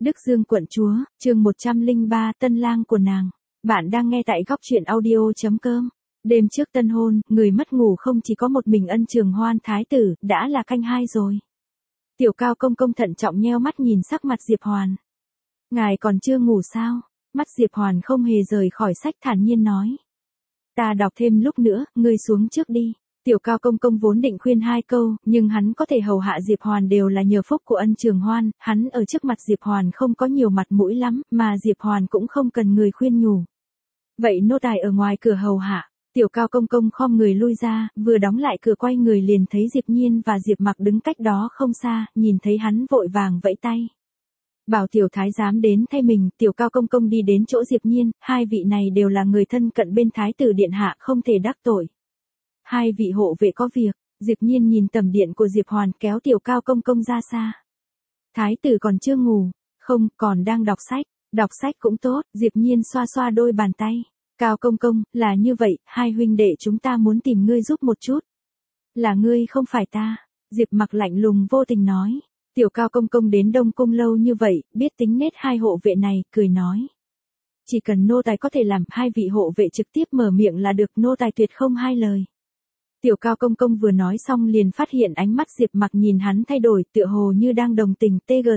Đức Dương quận chúa, chương 103 tân lang của nàng. Bạn đang nghe tại góc truyện audio.com. Đêm trước tân hôn, người mất ngủ không chỉ có một mình Ân Trường Hoan thái tử, đã là canh hai rồi. Tiểu Cao công công thận trọng nheo mắt nhìn sắc mặt Diệp Hoàn. Ngài còn chưa ngủ sao? Mắt Diệp Hoàn không hề rời khỏi sách, thản nhiên nói. Ta đọc thêm lúc nữa, ngươi xuống trước đi. Tiểu Cao công công vốn định khuyên hai câu, nhưng hắn có thể hầu hạ Diệp Hoàn đều là nhờ phúc của Ân Trường Hoan, hắn ở trước mặt Diệp Hoàn không có nhiều mặt mũi lắm, mà Diệp Hoàn cũng không cần người khuyên nhủ. Vậy nô tài ở ngoài cửa hầu hạ. Tiểu Cao công công khom người lui ra, vừa đóng lại cửa quay người liền thấy Diệp Nhiên và Diệp Mặc đứng cách đó không xa, nhìn thấy hắn vội vàng vẫy tay. Bảo tiểu thái giám đến thay mình. Tiểu Cao công công đi đến chỗ Diệp Nhiên, hai vị này đều là người thân cận bên thái tử điện hạ, không thể đắc tội. Hai vị hộ vệ có việc. Diệp Nhiên nhìn tầm điện của Diệp Hoàn, kéo Tiểu Cao công công ra xa. Thái tử còn chưa ngủ. Không, còn đang đọc sách. Đọc sách cũng tốt. Diệp Nhiên xoa xoa đôi bàn tay. Cao công công, là như vậy, hai huynh đệ chúng ta muốn tìm ngươi giúp một chút. Là ngươi không phải ta. Diệp Mặc lạnh lùng vô tình nói. Tiểu Cao công công đến Đông Cung lâu như vậy, biết tính nết hai hộ vệ này, cười nói. Chỉ cần nô tài có thể làm, hai vị hộ vệ trực tiếp mở miệng là được, nô tài tuyệt không hai lời. Tiểu Cao công công vừa nói xong liền phát hiện ánh mắt Diệp Mặc nhìn hắn thay đổi, tựa hồ như đang đồng tình.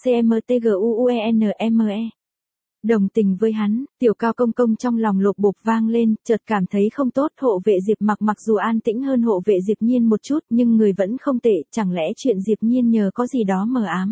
TGCMTGUUENME. Đồng tình với hắn. Tiểu Cao công công trong lòng lột bột vang lên, chợt cảm thấy không tốt. Hộ vệ Diệp Mặc mặc dù an tĩnh hơn hộ vệ Diệp Nhiên một chút, nhưng người vẫn không tệ, chẳng lẽ chuyện Diệp Nhiên nhờ có gì đó mờ ám.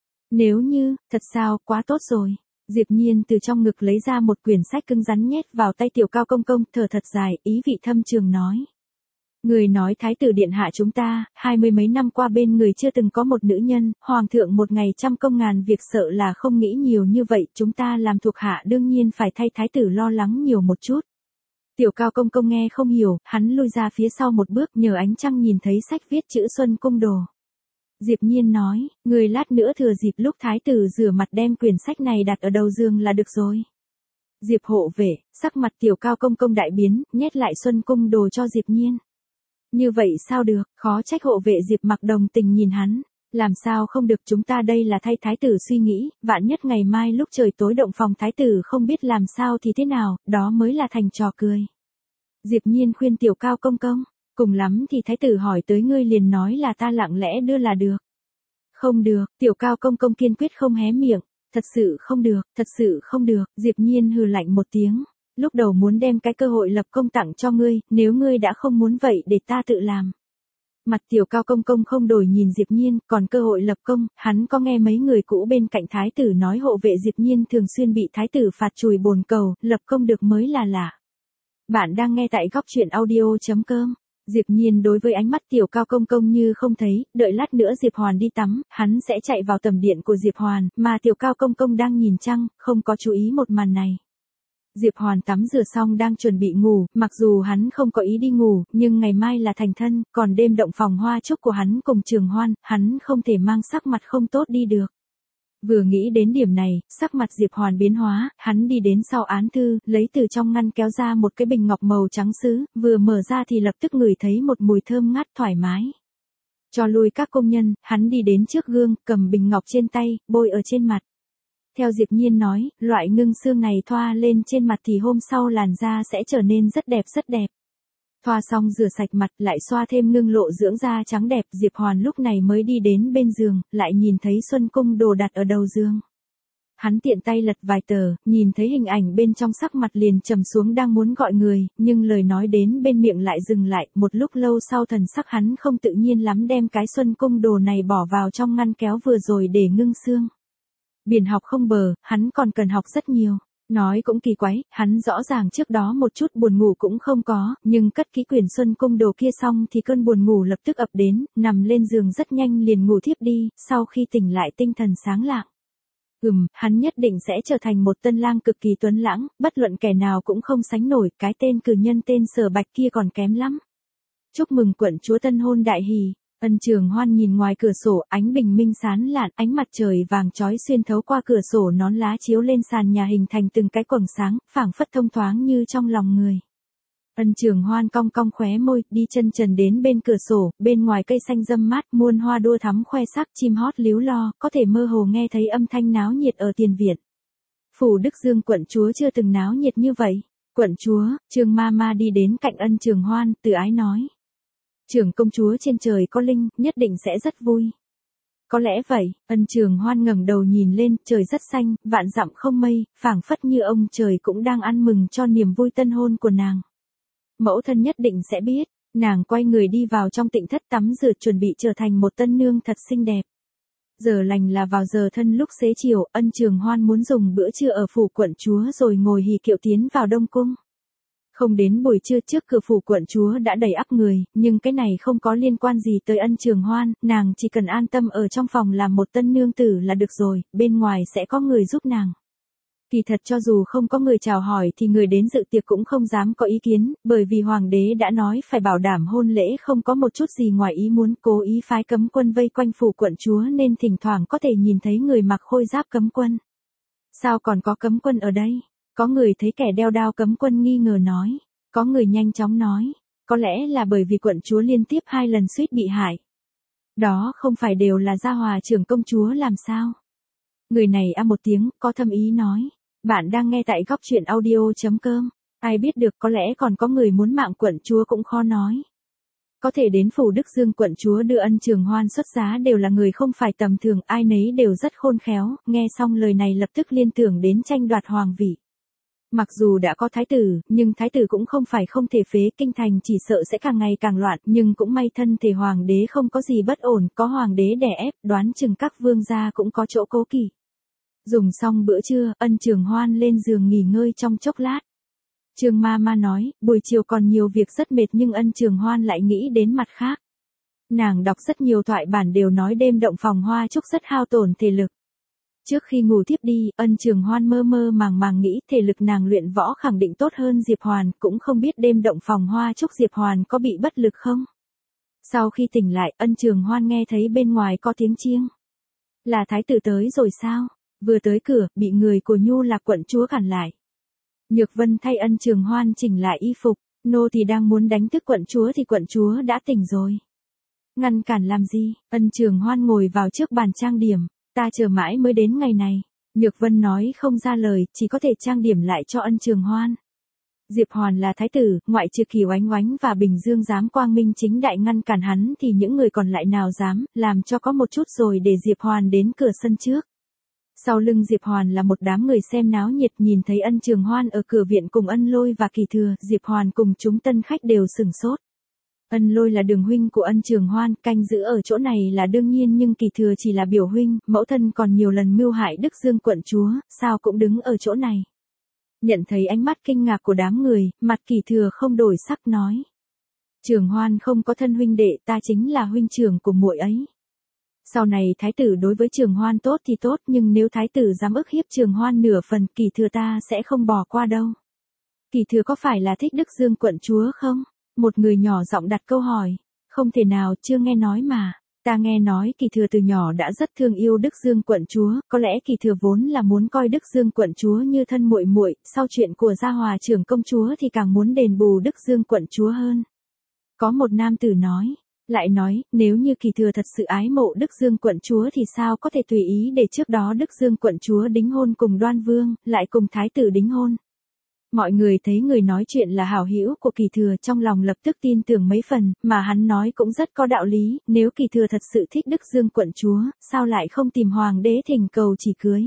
Nếu như, thật sao, quá tốt rồi. Diệp Nhiên từ trong ngực lấy ra một quyển sách cứng rắn nhét vào tay Tiểu Cao công công, thở thật dài, ý vị thâm trường nói. Người nói thái tử điện hạ chúng ta, 20 mấy năm qua bên người chưa từng có một nữ nhân, hoàng thượng một ngày trăm công ngàn việc, sợ là không nghĩ nhiều như vậy, chúng ta làm thuộc hạ đương nhiên phải thay thái tử lo lắng nhiều một chút. Tiểu Cao công công nghe không hiểu, hắn lui ra phía sau một bước, nhờ ánh trăng nhìn thấy sách viết chữ Xuân Cung Đồ. Diệp Nhiên nói, người lát nữa thừa dịp lúc thái tử rửa mặt đem quyển sách này đặt ở đầu giường là được rồi. Diệp hộ vệ, sắc mặt Tiểu Cao công công đại biến, nhét lại Xuân Cung Đồ cho Diệp Nhiên. Như vậy sao được, khó trách hộ vệ Diệp Mặc đồng tình nhìn hắn. Làm sao không được, chúng ta đây là thay thái tử suy nghĩ, vạn nhất ngày mai lúc trời tối động phòng thái tử không biết làm sao thì thế nào, đó mới là thành trò cười. Diệp Nhiên khuyên Tiểu Cao công công, cùng lắm thì thái tử hỏi tới ngươi liền nói là ta lặng lẽ đưa là được. Không được, Tiểu Cao công công kiên quyết không hé miệng, thật sự không được, thật sự không được. Diệp Nhiên hừ lạnh một tiếng. Lúc đầu muốn đem cái cơ hội lập công tặng cho ngươi, nếu ngươi đã không muốn vậy để ta tự làm. Mặt Tiểu Cao công công không đổi nhìn Diệp Nhiên, còn cơ hội lập công, hắn có nghe mấy người cũ bên cạnh thái tử nói hộ vệ Diệp Nhiên thường xuyên bị thái tử phạt chùi bồn cầu, lập công được mới là lạ. Bạn đang nghe tại góc truyện audio.com. Diệp Nhiên đối với ánh mắt Tiểu Cao công công như không thấy, đợi lát nữa Diệp Hoàn đi tắm, hắn sẽ chạy vào tầm điện của Diệp Hoàn, mà Tiểu Cao công công đang nhìn trăng, không có chú ý một màn này. Diệp Hoàn tắm rửa xong đang chuẩn bị ngủ, mặc dù hắn không có ý đi ngủ, nhưng ngày mai là thành thân, còn đêm động phòng hoa chúc của hắn cùng Trường Hoan, hắn không thể mang sắc mặt không tốt đi được. Vừa nghĩ đến điểm này, sắc mặt Diệp Hoàn biến hóa, hắn đi đến sau án thư, lấy từ trong ngăn kéo ra một cái bình ngọc màu trắng sứ, vừa mở ra thì lập tức ngửi thấy một mùi thơm ngát thoải mái. Cho lui các công nhân, hắn đi đến trước gương, cầm bình ngọc trên tay, bôi ở trên mặt. Theo Diệp Nhiên nói, loại ngưng xương này thoa lên trên mặt thì hôm sau làn da sẽ trở nên rất đẹp rất đẹp. Thoa xong rửa sạch mặt lại xoa thêm ngưng lộ dưỡng da trắng đẹp. Diệp Hoàn lúc này mới đi đến bên giường, lại nhìn thấy Xuân Cung Đồ đặt ở đầu giường. Hắn tiện tay lật vài tờ, nhìn thấy hình ảnh bên trong sắc mặt liền trầm xuống đang muốn gọi người, nhưng lời nói đến bên miệng lại dừng lại. Một lúc lâu sau thần sắc hắn không tự nhiên lắm đem cái Xuân Cung Đồ này bỏ vào trong ngăn kéo vừa rồi để ngưng xương. Biển học không bờ, hắn còn cần học rất nhiều. Nói cũng kỳ quái, hắn rõ ràng trước đó một chút buồn ngủ cũng không có, nhưng cất kỹ quyển Xuân Cung Đồ kia xong thì cơn buồn ngủ lập tức ập đến, nằm lên giường rất nhanh liền ngủ thiếp đi, sau khi tỉnh lại tinh thần sáng lạng. Hắn nhất định sẽ trở thành một tân lang cực kỳ tuấn lãng, bất luận kẻ nào cũng không sánh nổi, cái tên cử nhân tên Sở Bạch kia còn kém lắm. Chúc mừng quận chúa tân hôn đại hỷ. Ân Trường Hoan nhìn ngoài cửa sổ, ánh bình minh sáng lạn, ánh mặt trời vàng chói xuyên thấu qua cửa sổ nón lá chiếu lên sàn nhà hình thành từng cái quầng sáng, phảng phất thông thoáng như trong lòng người. Ân Trường Hoan cong cong khóe môi, đi chân trần đến bên cửa sổ, bên ngoài cây xanh râm mát, muôn hoa đua thắm khoe sắc, chim hót líu lo, có thể mơ hồ nghe thấy âm thanh náo nhiệt ở tiền viện. Phủ Đức Dương quận chúa chưa từng náo nhiệt như vậy. Quận chúa, Trương Mama đi đến cạnh Ân Trường Hoan, từ ái nói. Trưởng công chúa trên trời có linh, nhất định sẽ rất vui. Có lẽ vậy, Ân Trường Hoan ngẩng đầu nhìn lên, trời rất xanh, vạn dặm không mây, phảng phất như ông trời cũng đang ăn mừng cho niềm vui tân hôn của nàng. Mẫu thân nhất định sẽ biết, nàng quay người đi vào trong tịnh thất tắm rửa chuẩn bị trở thành một tân nương thật xinh đẹp. Giờ lành là vào giờ thân lúc xế chiều, Ân Trường Hoan muốn dùng bữa trưa ở phủ quận chúa rồi ngồi hì kiệu tiến vào Đông Cung. Không đến buổi trưa trước cửa phủ quận chúa đã đầy ắp người, nhưng cái này không có liên quan gì tới Ân Trường Hoan, nàng chỉ cần an tâm ở trong phòng làm một tân nương tử là được rồi, bên ngoài sẽ có người giúp nàng. Kỳ thật cho dù không có người chào hỏi thì người đến dự tiệc cũng không dám có ý kiến, bởi vì hoàng đế đã nói phải bảo đảm hôn lễ không có một chút gì ngoài ý muốn, cố ý phái cấm quân vây quanh phủ quận chúa nên thỉnh thoảng có thể nhìn thấy người mặc khôi giáp cấm quân. Sao còn có cấm quân ở đây? Có người thấy kẻ đeo đao cấm quân nghi ngờ nói. Có người nhanh chóng nói. Có lẽ là bởi vì quận chúa liên tiếp 2 lần suýt bị hại. Đó không phải đều là Gia Hòa trưởng công chúa làm sao? Người này một tiếng, có thâm ý nói. Bạn đang nghe tại góc truyện audio.com. Ai biết được, có lẽ còn có người muốn mạng quận chúa cũng khó nói. Có thể đến phủ Đức Dương quận chúa đưa Ân Trường Hoan xuất giá đều là người không phải tầm thường, ai nấy đều rất khôn khéo, nghe xong lời này lập tức liên tưởng đến tranh đoạt hoàng vị. Mặc dù đã có thái tử, nhưng thái tử cũng không phải không thể phế, kinh thành chỉ sợ sẽ càng ngày càng loạn, nhưng cũng may thân thể hoàng đế không có gì bất ổn, có hoàng đế đè ép, đoán chừng các vương gia cũng có chỗ cố kỵ. Dùng xong bữa trưa, Ân Trường Hoan lên giường nghỉ ngơi trong chốc lát. Trương Mama nói, buổi chiều còn nhiều việc rất mệt nhưng Ân Trường Hoan lại nghĩ đến mặt khác. Nàng đọc rất nhiều thoại bản đều nói đêm động phòng hoa trúc rất hao tổn thể lực. Trước khi ngủ tiếp đi, Ân Trường Hoan mơ mơ màng màng nghĩ thể lực nàng luyện võ khẳng định tốt hơn Diệp Hoàn, cũng không biết đêm động phòng hoa trúc Diệp Hoàn có bị bất lực không. Sau khi tỉnh lại, Ân Trường Hoan nghe thấy bên ngoài có tiếng chiêng. Là thái tử tới rồi sao? Vừa tới cửa, bị người của Nhu Lạc quận chúa cản lại. Nhược Vân thay Ân Trường Hoan chỉnh lại y phục, nô thì đang muốn đánh thức quận chúa thì quận chúa đã tỉnh rồi. Ngăn cản làm gì? Ân Trường Hoan ngồi vào trước bàn trang điểm, ta chờ mãi mới đến ngày này. Nhược Vân nói không ra lời, chỉ có thể trang điểm lại cho Ân Trường Hoan. Diệp Hoàn là thái tử, ngoại trừ Kỳ Oánh Oánh và Bình Dương dám quang minh chính đại ngăn cản hắn thì những người còn lại nào dám, làm cho có một chút rồi để Diệp Hoàn đến cửa sân trước. Sau lưng Diệp Hoàn là một đám người xem náo nhiệt, nhìn thấy Ân Trường Hoan ở cửa viện cùng Ân Lôi và Kỳ Thừa, Diệp Hoàn cùng chúng tân khách đều sửng sốt. Ân Lôi là đường huynh của Ân Trường Hoan, canh giữ ở chỗ này là đương nhiên nhưng Kỳ Thừa chỉ là biểu huynh, mẫu thân còn nhiều lần mưu hại Đức Dương quận chúa, sao cũng đứng ở chỗ này. Nhận thấy ánh mắt kinh ngạc của đám người, mặt Kỳ Thừa không đổi sắc nói. Trường Hoan không có thân huynh đệ, ta chính là huynh trưởng của muội ấy. Sau này thái tử đối với Trường Hoan tốt thì tốt, nhưng nếu thái tử dám ức hiếp Trường Hoan nửa phần, Kỳ Thừa ta sẽ không bỏ qua đâu. Kỳ Thừa có phải là thích Đức Dương quận chúa không? Một người nhỏ giọng đặt câu hỏi. Không thể nào, chưa nghe nói mà. Ta nghe nói Kỳ Thừa từ nhỏ đã rất thương yêu Đức Dương quận chúa, có lẽ Kỳ Thừa vốn là muốn coi Đức Dương quận chúa như thân muội muội, sau chuyện của Gia Hòa trưởng công chúa thì càng muốn đền bù Đức Dương quận chúa hơn. Có một nam tử nói. Lại nói, nếu như Kỳ Thừa thật sự ái mộ Đức Dương quận chúa thì sao có thể tùy ý để trước đó Đức Dương quận chúa đính hôn cùng Đoan Vương, lại cùng thái tử đính hôn. Mọi người thấy người nói chuyện là hảo hữu của Kỳ Thừa trong lòng lập tức tin tưởng mấy phần, mà hắn nói cũng rất có đạo lý, nếu Kỳ Thừa thật sự thích Đức Dương quận chúa, sao lại không tìm hoàng đế thỉnh cầu chỉ cưới.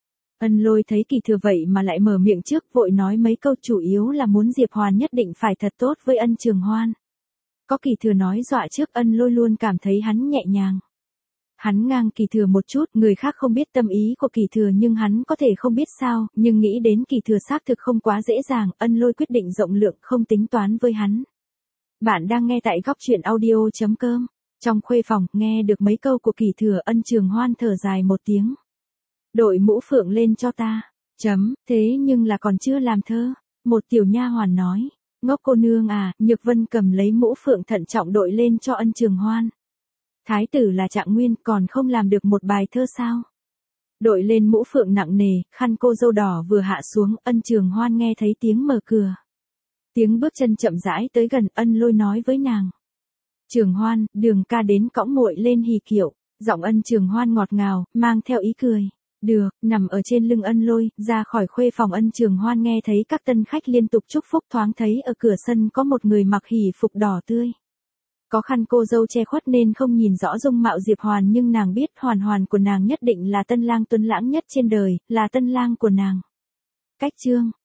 Ân Lôi thấy Kỳ Thừa vậy mà lại mở miệng trước, vội nói mấy câu, chủ yếu là muốn Diệp Hoàn nhất định phải thật tốt với Ân Trường Hoan. Có Kỳ Thừa nói dọa trước, Ân Lôi luôn cảm thấy hắn nhẹ nhàng. Hắn ngang Kỳ Thừa một chút, người khác không biết tâm ý của Kỳ Thừa nhưng hắn có thể không biết sao, nhưng nghĩ đến Kỳ Thừa xác thực không quá dễ dàng, Ân Lôi quyết định rộng lượng không tính toán với hắn. Bạn đang nghe tại góc truyện audio.com. Trong khuê phòng, nghe được mấy câu của Kỳ Thừa, Ân Trường Hoan thở dài một tiếng. Đội mũ phượng lên cho ta. Thế nhưng là còn chưa làm thơ. Một tiểu nha hoàn nói. Ngốc cô nương à, Nhược Vân cầm lấy mũ phượng thận trọng đội lên cho Ân Trường Hoan. Thái tử là Trạng Nguyên, còn không làm được một bài thơ sao? Đội lên mũ phượng nặng nề, khăn cô dâu đỏ vừa hạ xuống, Ân Trường Hoan nghe thấy tiếng mở cửa. Tiếng bước chân chậm rãi tới gần, Ân Lôi nói với nàng. Trường Hoan, Đường ca đến cõng muội lên hỉ kiệu. Giọng Ân Trường Hoan ngọt ngào, mang theo ý cười. Được, nằm ở trên lưng Ân Lôi, ra khỏi khuê phòng Ân Trường Hoan nghe thấy các tân khách liên tục chúc phúc, thoáng thấy ở cửa sân có một người mặc hỉ phục đỏ tươi. Có khăn cô dâu che khuất nên không nhìn rõ dung mạo Diệp Hoàn, nhưng nàng biết Hoàn Hoàn của nàng nhất định là tân lang tuấn lãng nhất trên đời, là tân lang của nàng. Cách chương